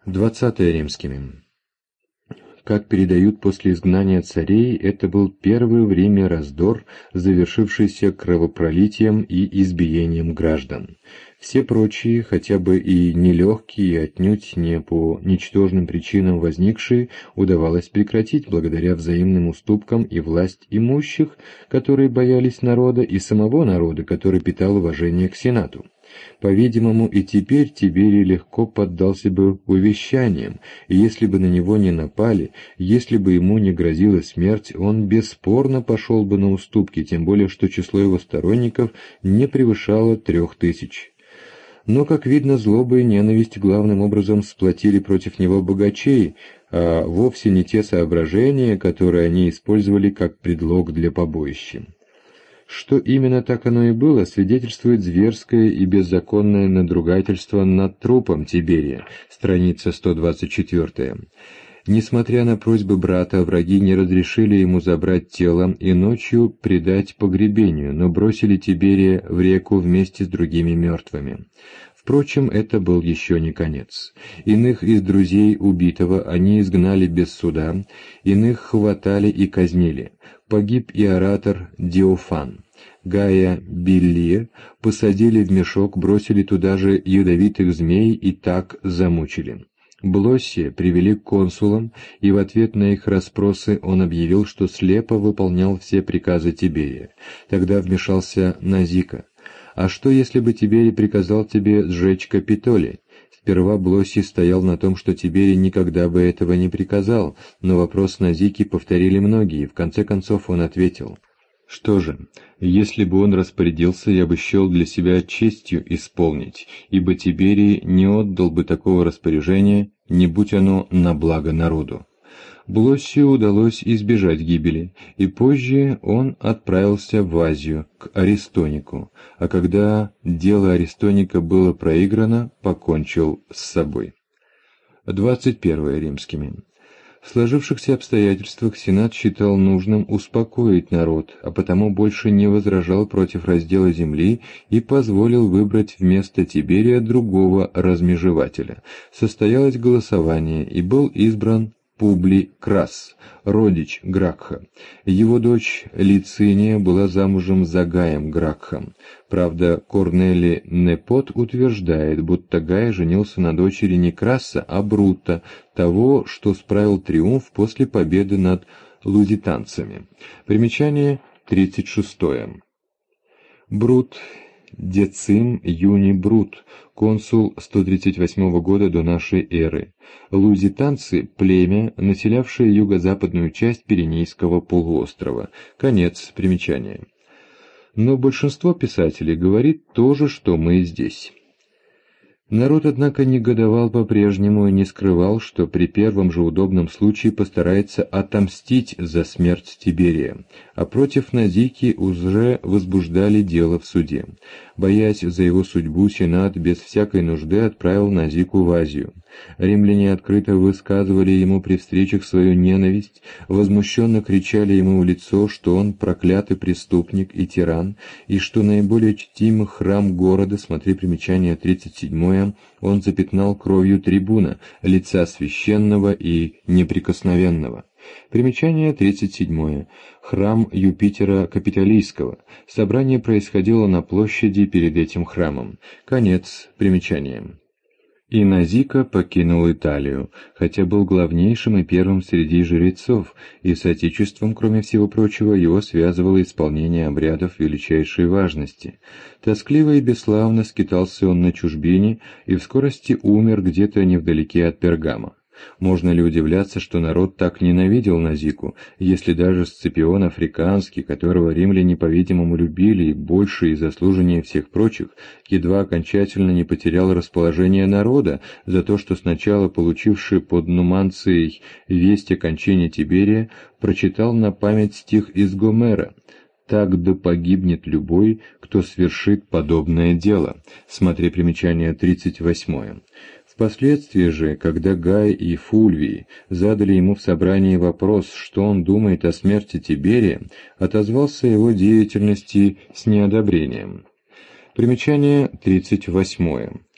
20 римскими. Как передают, после изгнания царей, это был первый в Риме раздор, завершившийся кровопролитием и избиением граждан. Все прочие, хотя бы и нелегкие, и отнюдь не по ничтожным причинам возникшие, удавалось прекратить благодаря взаимным уступкам и власть имущих, которые боялись народа, и самого народа, который питал уважение к Сенату. По-видимому, и теперь Тиберий легко поддался бы увещаниям, и если бы на него не напали, если бы ему не грозила смерть, он бесспорно пошел бы на уступки, тем более что число его сторонников не превышало 3000. Но, как видно, злоба и ненависть главным образом сплотили против него богачей, а вовсе не те соображения, которые они использовали как предлог для побоища. Что именно так оно и было, свидетельствует зверское и беззаконное надругательство над трупом Тиберия, страница 124. Несмотря на просьбы брата, враги не разрешили ему забрать тело и ночью предать погребению, но бросили Тиберия в реку вместе с другими мертвыми. Впрочем, это был еще не конец. Иных из друзей убитого они изгнали без суда, иных хватали и казнили. Погиб и оратор Диофан. Гая Биллия посадили в мешок, бросили туда же ядовитых змей и так замучили. Блоссия привели к консулам, и в ответ на их расспросы он объявил, что слепо выполнял все приказы Тиберия. Тогда вмешался Назика. «А что, если бы Тиберий приказал тебе сжечь Капитолий?» Сперва Блоссий стоял на том, что Тиберий никогда бы этого не приказал, но вопрос Назики повторили многие, и в конце концов он ответил: «Что же, если бы он распорядился, я бы счел для себя честью исполнить, ибо Тиберий не отдал бы такого распоряжения, не будь оно на благо народу». Блоссию удалось избежать гибели, и позже он отправился в Азию, к Аристонику, а когда дело Аристоника было проиграно, покончил с собой. 21 римскими. В сложившихся обстоятельствах Сенат считал нужным успокоить народ, а потому больше не возражал против раздела земли и позволил выбрать вместо Тиберия другого размежевателя. Состоялось голосование, и был избран Публий Крас, родич Гракха. Его дочь Лициния была замужем за Гаем Гракхом. Правда, Корнелий Непот утверждает, будто Гай женился на дочери не Краса, а Брута, того, что справил триумф после победы над лузитанцами. Примечание 36. Брут Децим Юний Брут, консул 138 года до нашей эры. Лузитанцы – племя, населявшее юго-западную часть Пиренейского полуострова. Конец примечания. Но большинство писателей говорит то же, что мы здесь. Народ, однако, негодовал по-прежнему и не скрывал, что при первом же удобном случае постарается отомстить за смерть Тиберия, а против Назики уже возбуждали дело в суде. Боясь за его судьбу, Сенат без всякой нужды отправил Назику в Азию. Римляне открыто высказывали ему при встречах свою ненависть, возмущенно кричали ему в лицо, что он проклятый преступник и тиран, и что наиболее чтимый храм города, смотри примечание 37, он запятнал кровью трибуна, лица священного и неприкосновенного. Примечание 37. Храм Юпитера Капитолийского. Собрание происходило на площади перед этим храмом. Конец примечания. И Назика покинул Италию, хотя был главнейшим и первым среди жрецов, и с отечеством, кроме всего прочего, его связывало исполнение обрядов величайшей важности. Тоскливо и бесславно скитался он на чужбине и в скорости умер где-то невдалеке от Пергама. Можно ли удивляться, что народ так ненавидел Назику, если даже Сципион Африканский, которого римляне, по-видимому, любили и больше и заслуженнее всех прочих, едва окончательно не потерял расположение народа за то, что сначала получивший под Нуманцией весть о кончине Тиберия, прочитал на память стих из Гомера: «Так да погибнет любой, кто свершит подобное дело». Смотри примечание 38. Впоследствии же, когда Гай и Фульвий задали ему в собрании вопрос, что он думает о смерти Тиберия, отозвался о его деятельности с неодобрением. Примечание 38.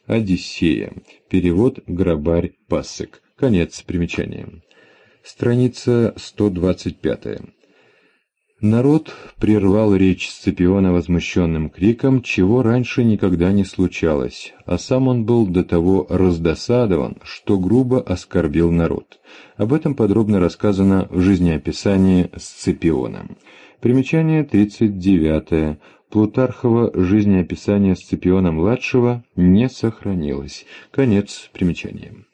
Одиссея. Перевод Грабарь Пассек. Конец примечания. Страница 125. Народ прервал речь Сципиона возмущенным криком, чего раньше никогда не случалось, а сам он был до того раздосадован, что грубо оскорбил народ. Об этом подробно рассказано в жизнеописании Сципиона. Примечание 39. Плутархово жизнеописание Сципиона-младшего не сохранилось. Конец примечания.